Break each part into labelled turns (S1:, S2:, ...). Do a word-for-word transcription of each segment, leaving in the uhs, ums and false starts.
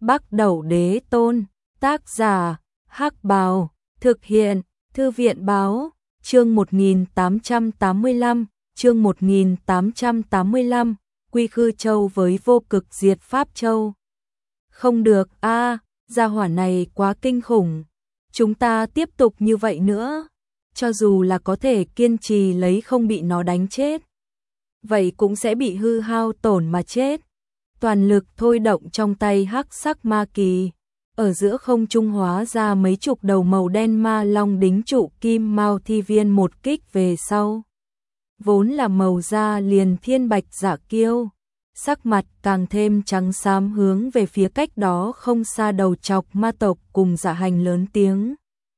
S1: Bắc Đẩu Đế Tôn, tác giả, Hắc Bào, thực hiện, Thư viện Báo, chương một nghìn tám trăm tám mươi lăm, chương một nghìn tám trăm tám mươi lăm, Quy Khư Châu với vô cực diệt Pháp Châu. Không được a, gia hỏa này quá kinh khủng. Chúng ta tiếp tục như vậy nữa, cho dù là có thể kiên trì lấy không bị nó đánh chết, vậy cũng sẽ bị hư hao tổn mà chết. Toàn lực thôi động trong tay hắc sắc ma kỳ, ở giữa không trung hóa ra mấy chục đầu màu đen ma long đính trụ kim mao thi viên một kích về sau. Vốn là màu da liền thiên bạch Dạ Kiêu, sắc mặt càng thêm trắng xám hướng về phía cách đó không xa đầu chọc ma tộc cùng Dạ Hành lớn tiếng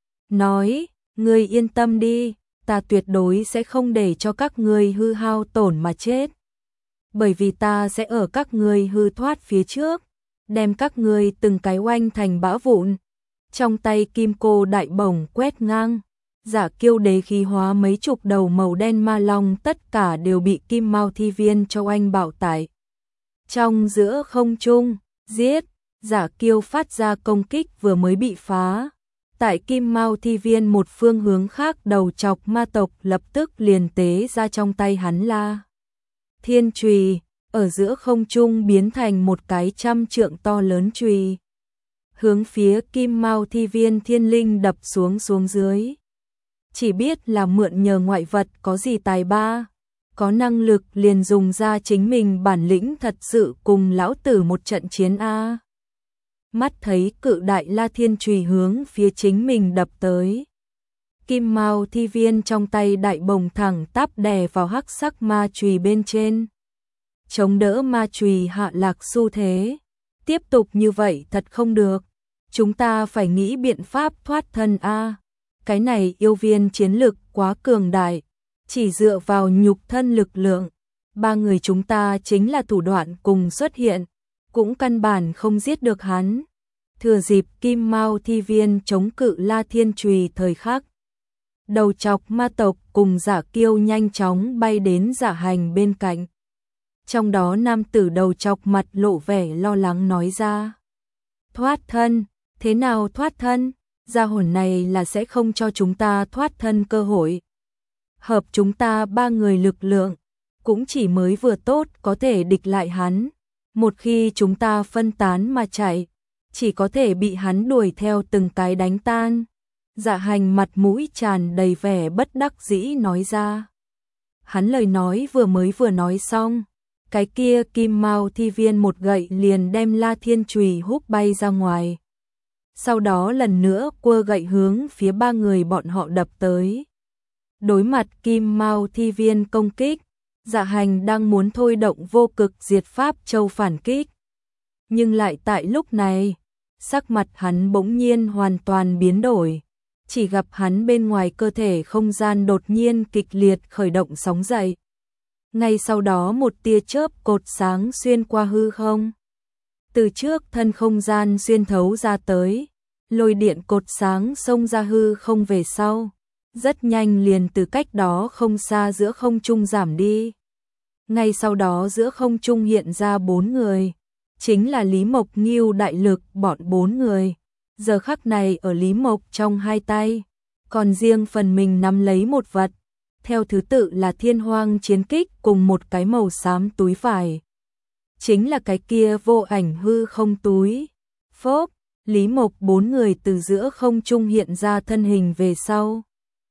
S1: nói, ngươi yên tâm đi, ta tuyệt đối sẽ không để cho các ngươi hư hao tổn mà chết. Bởi vì ta sẽ ở các ngươi hư thoát phía trước, đem các ngươi từng cái oanh thành bã vụn. Trong tay kim cô đại bổng quét ngang, Dạ Kiêu đế khí hóa mấy chục đầu màu đen ma long tất cả đều bị kim mao thi viên cho oanh bạo tải. Trong giữa không trung, giết, Dạ Kiêu phát ra công kích vừa mới bị phá. Tại kim mao thi viên một phương hướng khác đầu chọc ma tộc lập tức liền tế ra trong tay hắn La Thiên chùy, ở giữa không trung biến thành một cái trăm trượng to lớn chùy, hướng phía kim mao thi viên thiên linh đập xuống xuống dưới. Chỉ biết là mượn nhờ ngoại vật có gì tài ba, có năng lực liền dùng ra chính mình bản lĩnh thật sự cùng lão tử một trận chiến a. Mắt thấy cự đại La Thiên chùy hướng phía chính mình đập tới, kim mao thi viên trong tay đại bồng thẳng tắp đè vào hắc sắc ma chùy bên trên, chống đỡ ma chùy hạ lạc xu thế. Tiếp tục như vậy thật không được, chúng ta phải nghĩ biện pháp thoát thân a. Cái này yêu viên chiến lực quá cường đại, chỉ dựa vào nhục thân lực lượng, ba người chúng ta chính là thủ đoạn cùng xuất hiện, cũng căn bản không giết được hắn. Thừa dịp kim mao thi viên chống cự La Thiên chùy thời khắc, đầu chọc ma tộc cùng Dạ Kiêu nhanh chóng bay đến Dạ Hành bên cạnh. Trong đó nam tử đầu chọc mặt lộ vẻ lo lắng nói ra, thoát thân, thế nào thoát thân? Gia hồn này là sẽ không cho chúng ta thoát thân cơ hội. Hợp chúng ta ba người lực lượng, cũng chỉ mới vừa tốt có thể địch lại hắn. Một khi chúng ta phân tán mà chạy, chỉ có thể bị hắn đuổi theo từng cái đánh tan. Dạ Hành mặt mũi tràn đầy vẻ bất đắc dĩ nói ra. Hắn lời nói vừa mới vừa nói xong, cái kia kim mao thi viên một gậy liền đem La Thiên chùy húc bay ra ngoài. Sau đó lần nữa quơ gậy hướng phía ba người bọn họ đập tới. Đối mặt kim mao thi viên công kích, Dạ Hành đang muốn thôi động vô cực diệt Pháp Châu phản kích. Nhưng lại tại lúc này, sắc mặt hắn bỗng nhiên hoàn toàn biến đổi. Chỉ gặp hắn bên ngoài cơ thể không gian đột nhiên kịch liệt khởi động sóng dậy. Ngay sau đó một tia chớp cột sáng xuyên qua hư không. Từ trước thân không gian xuyên thấu ra tới, lôi điện cột sáng xông ra hư không về sau, rất nhanh liền từ cách đó không xa giữa không trung giảm đi. Ngay sau đó giữa không trung hiện ra bốn người, chính là Lý Mộc Ngưu đại lực bọn bốn người. Giờ khắc này ở Lý Mộc trong hai tay, còn riêng phần mình nắm lấy một vật, theo thứ tự là thiên hoang chiến kích cùng một cái màu xám túi vải. Chính là cái kia vô ảnh hư không túi. Phốp, Lý Mộc bốn người từ giữa không trung hiện ra thân hình về sau.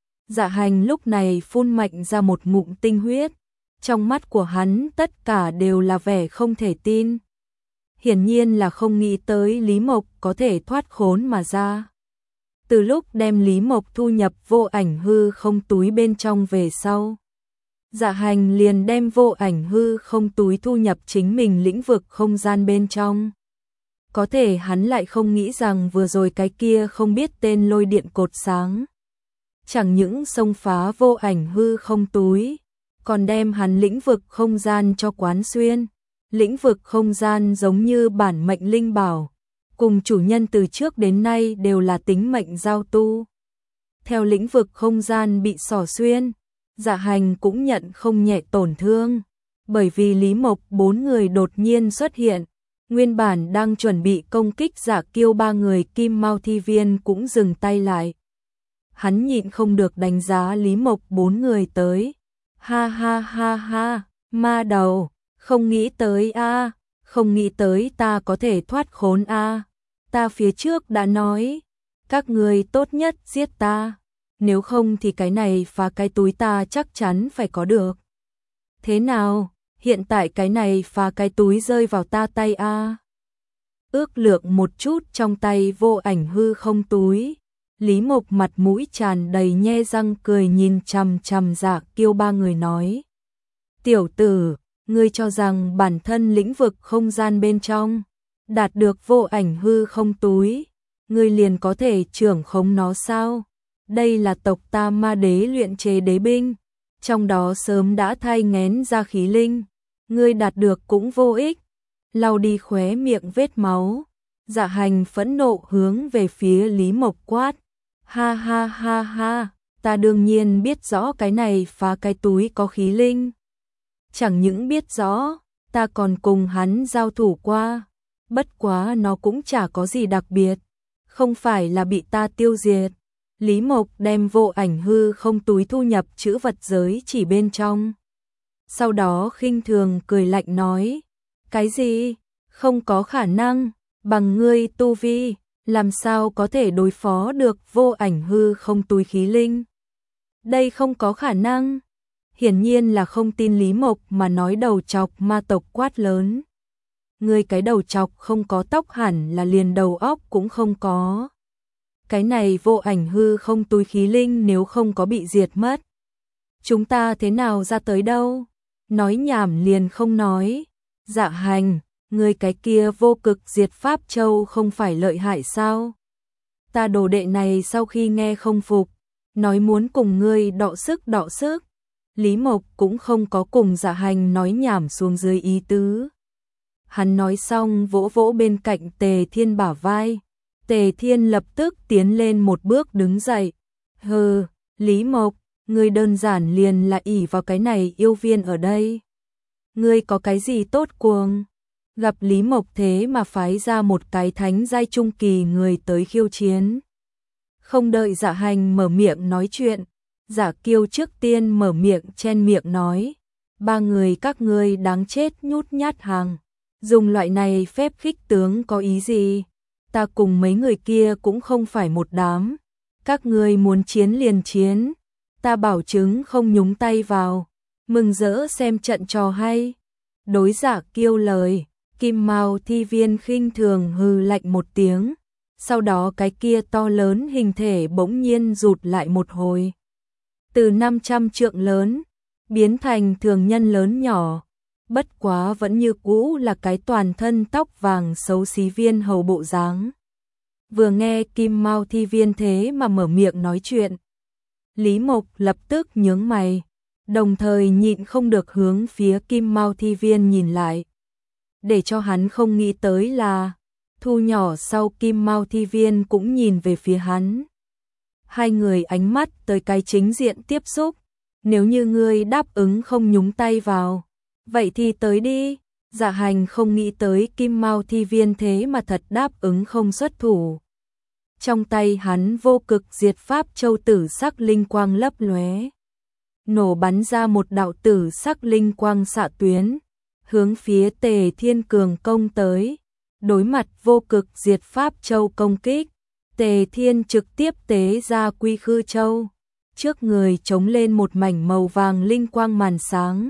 S1: Dạ Hành lúc này phun mạnh ra một ngụm tinh huyết, trong mắt của hắn tất cả đều là vẻ không thể tin. Hiển nhiên là không nghĩ tới Lý Mộc có thể thoát khốn mà ra. Từ lúc đem Lý Mộc thu nhập vô ảnh hư không túi bên trong về sau, Dạ Hành liền đem vô ảnh hư không túi thu nhập chính mình lĩnh vực không gian bên trong. Có thể hắn lại không nghĩ rằng vừa rồi cái kia không biết tên lôi điện cột sáng, chẳng những xông phá vô ảnh hư không túi, còn đem hắn lĩnh vực không gian cho quán xuyên. Lĩnh vực không gian giống như bản mệnh linh bảo, cùng chủ nhân từ trước đến nay đều là tính mệnh giao tu. Theo lĩnh vực không gian bị xỏ xuyên, Dạ Hành cũng nhận không nhẹ tổn thương, bởi vì Lý Mộc bốn người đột nhiên xuất hiện, Nguyên bản đang chuẩn bị công kích Dạ Kiêu ba người, Kim Mao Thi Viên cũng dừng tay lại. Hắn nhịn không được đánh giá Lý Mộc bốn người tới. Ha ha ha ha, ma đầu, không nghĩ tới a, không nghĩ tới ta có thể thoát khốn a. Ta phía trước đã nói, các người tốt nhất giết ta, nếu không thì cái này phá cái túi ta chắc chắn phải có được. Thế nào, hiện tại cái này phá cái túi rơi vào ta tay a. Ước lượng một chút trong tay vô ảnh hư không túi, Lý Mộc mặt mũi tràn đầy nhe răng cười nhìn chằm chằm Dạ Kiêu ba người nói. Tiểu tử, ngươi cho rằng bản thân lĩnh vực không gian bên trong, đạt được vô ảnh hư không túi, ngươi liền có thể trưởng khống nó sao? Đây là tộc ta ma đế luyện chế đế binh, trong đó sớm đã thai nghén ra khí linh, ngươi đạt được cũng vô ích. Lau đi khóe miệng vết máu, Dạ Hành phẫn nộ hướng về phía Lý Mộc quát. Ha ha ha ha, ta đương nhiên biết rõ cái này phá cái túi có khí linh. Chẳng những biết rõ, ta còn cùng hắn giao thủ qua, bất quá nó cũng chả có gì đặc biệt, không phải là bị ta tiêu diệt. Lý Mộc đem vô ảnh hư không túi thu nhập chữ vật giới chỉ bên trong. Sau đó khinh thường cười lạnh nói, cái gì? Không có khả năng, bằng ngươi tu vi, làm sao có thể đối phó được vô ảnh hư không túi khí linh? Đây không có khả năng. Hiển nhiên là không tin Lý Mộc mà nói đầu chọc ma tộc quát lớn. Ngươi cái đầu chọc không có tóc hẳn là liền đầu óc cũng không có. Cái này vô ảnh hư không túi khí linh nếu không có bị diệt mất, chúng ta thế nào ra tới đâu? Nói nhảm liền không nói. Dạ Hành, ngươi cái kia vô cực diệt pháp châu không phải lợi hại sao? Ta đồ đệ này sau khi nghe không phục, nói muốn cùng ngươi đọ sức đọ sức. Lý Mộc cũng không có cùng Dạ Hành nói nhảm xuống dưới ý tứ. Hắn nói xong vỗ vỗ bên cạnh Tề Thiên bả vai. Tề Thiên lập tức tiến lên một bước đứng dậy. Hừ, Lý Mộc, ngươi đơn giản liền là ỷ vào cái này yêu viên ở đây. Ngươi có cái gì tốt cuồng? Gặp Lý Mộc thế mà phái ra một cái thánh giai trung kỳ người tới khiêu chiến. Không đợi Dạ Hành mở miệng nói chuyện, Dạ Kiêu trước tiên mở miệng chen miệng nói. Ba người các ngươi đáng chết nhút nhát hàng. Dùng loại này phép khích tướng có ý gì? Ta cùng mấy người kia cũng không phải một đám. Các ngươi muốn chiến liền chiến. Ta bảo chứng không nhúng tay vào. Mừng rỡ xem trận trò hay. Đối Dạ Kiêu lời, Kim Mao Thi Viên khinh thường hừ lạnh một tiếng. Sau đó cái kia to lớn hình thể bỗng nhiên rụt lại một hồi. Từ năm trăm trượng lớn, biến thành thường nhân lớn nhỏ. Bất quá vẫn như cũ là cái toàn thân tóc vàng xấu xí viên hầu bộ dáng. Vừa nghe Kim Mao Thi Viên thế mà mở miệng nói chuyện, Lý Mộc lập tức nhướng mày, đồng thời nhịn không được hướng phía Kim Mao Thi Viên nhìn lại. Để cho hắn không nghĩ tới là, thu nhỏ sau Kim Mao Thi Viên cũng nhìn về phía hắn. Hai người ánh mắt tới cái chính diện tiếp xúc, nếu như ngươi đáp ứng không nhúng tay vào, vậy thì tới đi. Dạ Hành không nghĩ tới Kim Mao Thi Viên thế mà thật đáp ứng không xuất thủ. Trong tay hắn vô cực diệt pháp châu tử sắc linh quang lấp lóe, nổ bắn ra một đạo tử sắc linh quang xạ tuyến, hướng phía Tề Thiên cường công tới. Đối mặt vô cực diệt pháp châu công kích, Tề Thiên trực tiếp tế ra Quy Khư Châu, trước người chống lên một mảnh màu vàng linh quang màn sáng.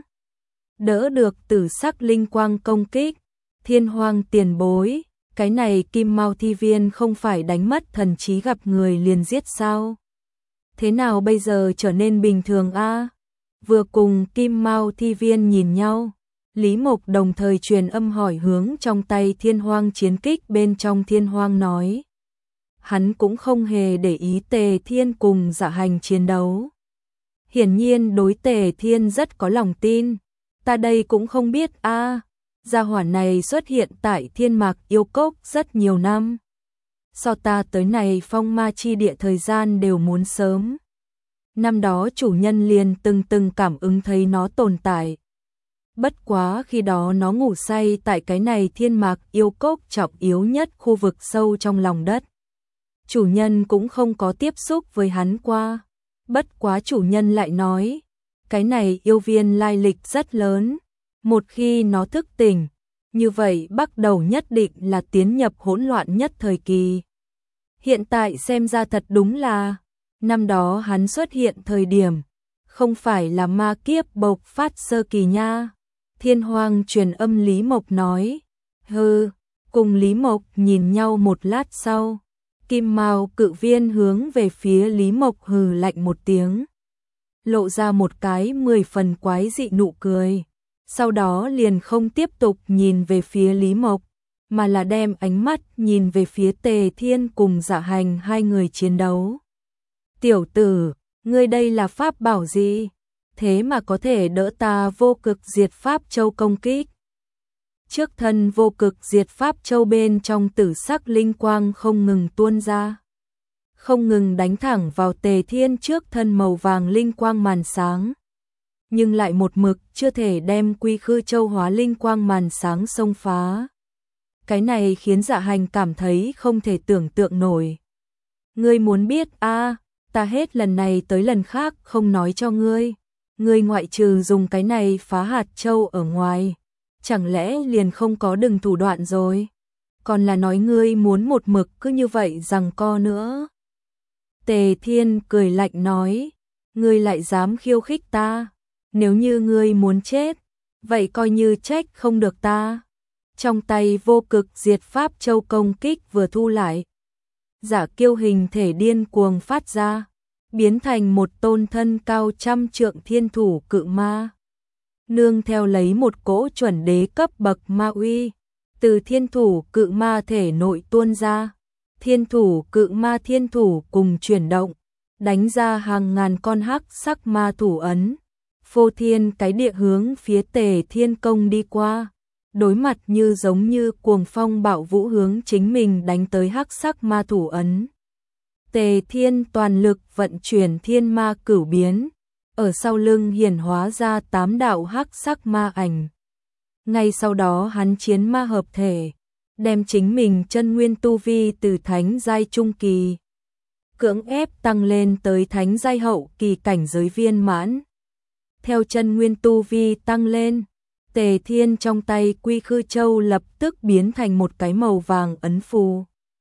S1: Đỡ được tử sắc linh quang công kích. Thiên Hoang tiền bối, cái này Kim Mao Thi Viên không phải đánh mất thần trí gặp người liền giết sao? Thế nào bây giờ trở nên bình thường a? Vừa cùng Kim Mao Thi Viên nhìn nhau, Lý Mộc đồng thời truyền âm hỏi hướng trong tay Thiên Hoang chiến kích bên trong Thiên Hoang nói. Hắn cũng không hề để ý Tề Thiên cùng Dạ Hành chiến đấu. Hiển nhiên đối Tề Thiên rất có lòng tin. Ta đây cũng không biết a, à, gia hỏa này xuất hiện tại Thiên Mạc Yêu Cốc rất nhiều năm. So ta tới này phong ma chi địa thời gian đều muốn sớm. Năm đó chủ nhân liền từng từng cảm ứng thấy nó tồn tại. Bất quá khi đó nó ngủ say tại cái này thiên mạc yêu cốc trọng yếu nhất khu vực sâu trong lòng đất. Chủ nhân cũng không có tiếp xúc với hắn qua. Bất quá chủ nhân lại nói, cái này yêu viên lai lịch rất lớn. Một khi nó thức tỉnh, như vậy bắt đầu nhất định là tiến nhập hỗn loạn nhất thời kỳ. Hiện tại xem ra thật đúng là, năm đó hắn xuất hiện thời điểm, không phải là ma kiếp bộc phát sơ kỳ nha. Thiên Hoang truyền âm Lý Mộc nói, hừ, cùng Lý Mộc nhìn nhau một lát sau. Kim Mao cự viên hướng về phía Lý Mộc hừ lạnh một tiếng. Lộ ra một cái mười phần quái dị nụ cười. Sau đó liền không tiếp tục nhìn về phía Lý Mộc, mà là đem ánh mắt nhìn về phía Tề Thiên cùng Dạ Hành hai người chiến đấu. Tiểu tử, ngươi đây là pháp bảo gì? Thế mà có thể đỡ ta vô cực diệt pháp châu công kích. Trước thân vô cực diệt pháp châu bên trong tử sắc linh quang không ngừng tuôn ra. Không ngừng đánh thẳng vào Tề Thiên trước thân màu vàng linh quang màn sáng. Nhưng lại một mực chưa thể đem quy khư châu hóa linh quang màn sáng xông phá. Cái này khiến Dạ Hành cảm thấy không thể tưởng tượng nổi. Ngươi muốn biết a à, ta hết lần này tới lần khác không nói cho ngươi. Ngươi ngoại trừ dùng cái này phá hạt châu ở ngoài, chẳng lẽ liền không có đừng thủ đoạn rồi? Còn là nói ngươi muốn một mực cứ như vậy giằng co nữa. Tề Thiên cười lạnh nói, ngươi lại dám khiêu khích ta, nếu như ngươi muốn chết, vậy coi như trách không được ta. Trong tay vô cực diệt pháp châu công kích vừa thu lại, Giả Kiêu hình thể điên cuồng phát ra, biến thành một tôn thân cao trăm trượng thiên thủ cự ma. Nương theo lấy một cỗ chuẩn đế cấp bậc ma uy, từ thiên thủ cự ma thể nội tuôn ra. Thiên thủ cự ma thiên thủ cùng chuyển động, đánh ra hàng ngàn con hắc sắc ma thủ ấn. Phô thiên cái địa hướng phía Tề Thiên công đi qua, đối mặt như giống như cuồng phong bạo vũ hướng chính mình đánh tới hắc sắc ma thủ ấn. Tề Thiên toàn lực vận chuyển thiên ma cửu biến, ở sau lưng hiển hóa ra tám đạo hắc sắc ma ảnh. Ngay sau đó hắn chiến ma hợp thể, đem chính mình chân nguyên tu vi từ thánh giai trung kỳ cưỡng ép tăng lên tới thánh giai hậu kỳ cảnh giới viên mãn. Theo chân nguyên tu vi tăng lên, Tề Thiên trong tay Quy Khư Châu lập tức biến thành một cái màu vàng ấn phù.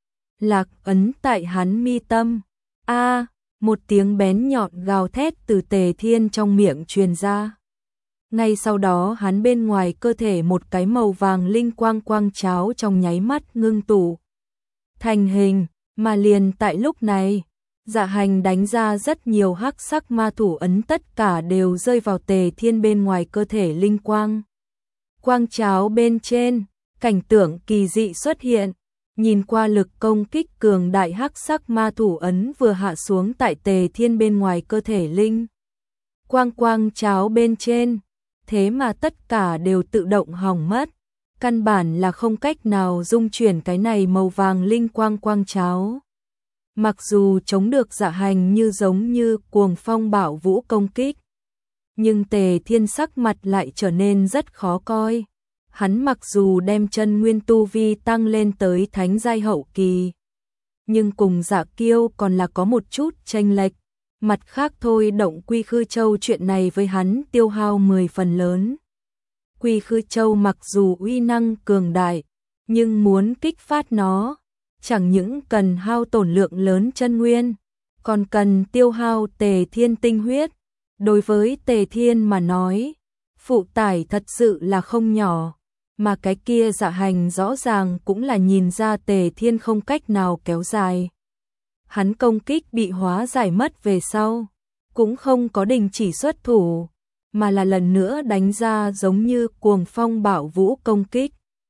S1: Lạc ấn tại hắn mi tâm. A, một tiếng bén nhọn gào thét từ Tề Thiên trong miệng truyền ra. Ngay sau đó hắn bên ngoài cơ thể một cái màu vàng linh quang quang cháo trong nháy mắt ngưng tụ thành hình, mà liền tại lúc này, Dạ Hành đánh ra rất nhiều hắc sắc ma thủ ấn tất cả đều rơi vào Tề Thiên bên ngoài cơ thể linh quang. Quang cháo bên trên, cảnh tượng kỳ dị xuất hiện, nhìn qua lực công kích cường đại hắc sắc ma thủ ấn vừa hạ xuống tại Tề Thiên bên ngoài cơ thể linh. Quang quang cháo bên trên, thế mà tất cả đều tự động hỏng mất, căn bản là không cách nào dung chuyển cái này màu vàng linh quang quang cháo. Mặc dù chống được Dạ Hành như giống như cuồng phong bạo vũ công kích, nhưng Tề Thiên sắc mặt lại trở nên rất khó coi. Hắn mặc dù đem chân nguyên tu vi tăng lên tới thánh giai hậu kỳ, nhưng cùng Dạ Kiêu còn là có một chút chênh lệch. Mặt khác thôi động Quy Khư Châu chuyện này với hắn tiêu hao mười phần lớn. Quy Khư Châu mặc dù uy năng cường đại, nhưng muốn kích phát nó, chẳng những cần hao tổn lượng lớn chân nguyên, còn cần tiêu hao Tề Thiên tinh huyết. Đối với Tề Thiên mà nói, phụ tải thật sự là không nhỏ, mà cái kia Dạ Hành rõ ràng cũng là nhìn ra Tề Thiên không cách nào kéo dài. Hắn công kích bị hóa giải mất về sau, cũng không có đình chỉ xuất thủ, mà là lần nữa đánh ra giống như cuồng phong bạo vũ công kích.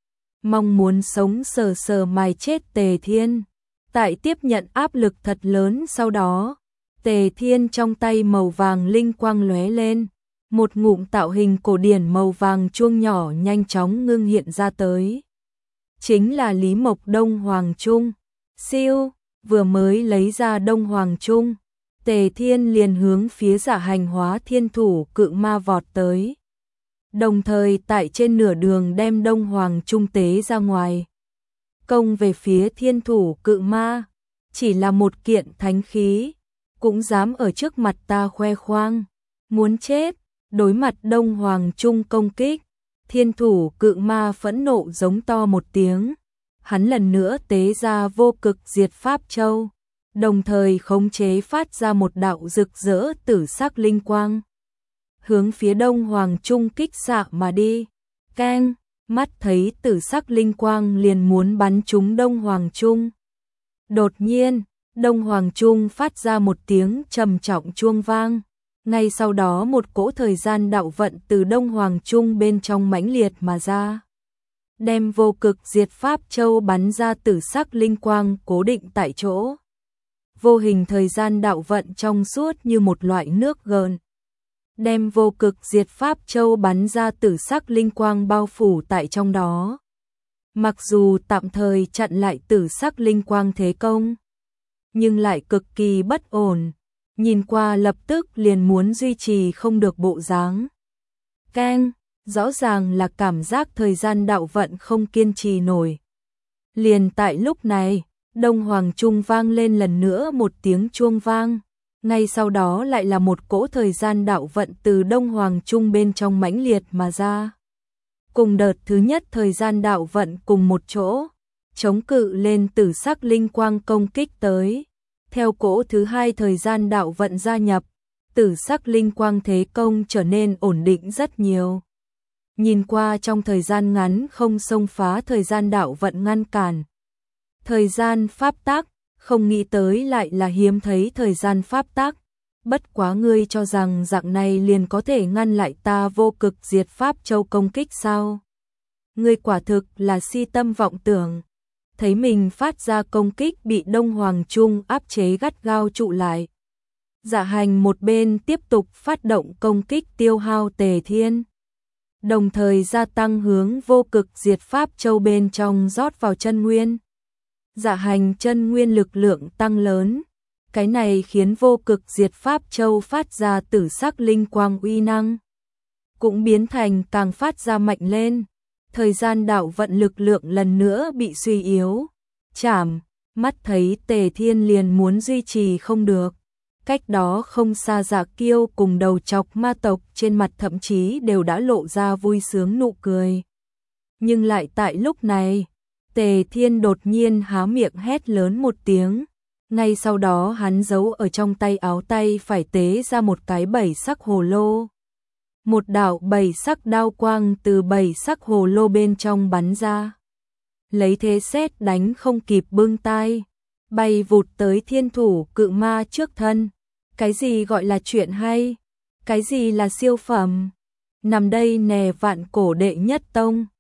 S1: Mong muốn sống sờ sờ mài chết Tề Thiên. Tại tiếp nhận áp lực thật lớn sau đó, Tề Thiên trong tay màu vàng linh quang lóe lên, một ngụm tạo hình cổ điển màu vàng chuông nhỏ nhanh chóng ngưng hiện ra tới. Chính là Lý Mộc Đông Hoàng Trung. Siêu, vừa mới lấy ra Đông Hoàng Trung, Tề Thiên liền hướng phía Dạ Hành hóa thiên thủ cự ma vọt tới. đồng thời tại trên nửa đường đem Đông Hoàng Trung tế ra ngoài. Công về phía Thiên Thủ Cự Ma, chỉ là một kiện thánh khí, cũng dám ở trước mặt ta khoe khoang, muốn chết. Đối mặt Đông Hoàng Trung công kích, Thiên Thủ Cự Ma phẫn nộ giống to một tiếng, hắn lần nữa tế ra Vô Cực Diệt Pháp Châu, đồng thời khống chế phát ra một đạo rực rỡ tử sắc linh quang, hướng phía Đông Hoàng Trung kích xạ mà đi. Keng, mắt thấy tử sắc linh quang liền muốn bắn trúng Đông Hoàng Trung. Đột nhiên, Đông Hoàng Trung phát ra một tiếng trầm trọng chuông vang. Ngay sau đó một cỗ thời gian đạo vận từ Đông Hoàng Trung bên trong mãnh liệt mà ra, đem Vô Cực Diệt Pháp Châu bắn ra tử sắc linh quang cố định tại chỗ. Vô hình thời gian đạo vận trong suốt như một loại nước gợn, đem Vô Cực Diệt Pháp Châu bắn ra tử sắc linh quang bao phủ tại trong đó. Mặc dù tạm thời chặn lại tử sắc linh quang thế công, nhưng lại cực kỳ bất ổn, nhìn qua lập tức liền muốn duy trì không được bộ dáng. Keng, rõ ràng là cảm giác thời gian đạo vận không kiên trì nổi. Liền tại lúc này, Đông Hoàng Trung vang lên lần nữa một tiếng chuông vang, ngay sau đó lại là một cỗ thời gian đạo vận từ Đông Hoàng Trung bên trong mãnh liệt mà ra. Cùng đợt thứ nhất thời gian đạo vận cùng một chỗ, chống cự lên tử sắc linh quang công kích tới. Theo cỗ thứ hai thời gian đạo vận gia nhập, tử sắc linh quang thế công trở nên ổn định rất nhiều. Nhìn qua trong thời gian ngắn không xông phá thời gian đạo vận ngăn cản. Thời gian pháp tắc, không nghĩ tới lại là hiếm thấy thời gian pháp tắc. Bất quá ngươi cho rằng dạng này liền có thể ngăn lại ta Vô Cực Diệt Pháp Châu công kích sao? Ngươi quả thực là si tâm vọng tưởng. Thấy mình phát ra công kích bị Đông Hoàng Trung áp chế gắt gao trụ lại. Dạ Hành một bên tiếp tục phát động công kích tiêu hao Tề Thiên, đồng thời gia tăng hướng Vô Cực Diệt Pháp Châu bên trong rót vào chân nguyên. Dạ Hành chân nguyên lực lượng tăng lớn, cái này khiến Vô Cực Diệt Pháp Châu phát ra tử sắc linh quang uy năng, cũng biến thành càng phát ra mạnh lên. Thời gian đạo vận lực lượng lần nữa bị suy yếu. Chảm, mắt thấy Tề Thiên liền muốn duy trì không được. Cách đó không xa Dạ Kiêu cùng đầu chọc ma tộc trên mặt thậm chí đều đã lộ ra vui sướng nụ cười. Nhưng lại tại lúc này, Tề Thiên đột nhiên há miệng hét lớn một tiếng. Ngay sau đó hắn giấu ở trong tay áo tay phải tế ra một cái bảy sắc hồ lô. Một đạo bảy sắc đao quang từ bảy sắc hồ lô bên trong bắn ra, lấy thế sét đánh không kịp bưng tai, bay vụt tới Thiên Thủ Cự Ma trước thân. Cái gì gọi là chuyện hay? Cái gì là siêu phẩm? Nằm đây nè vạn cổ đệ nhất tông.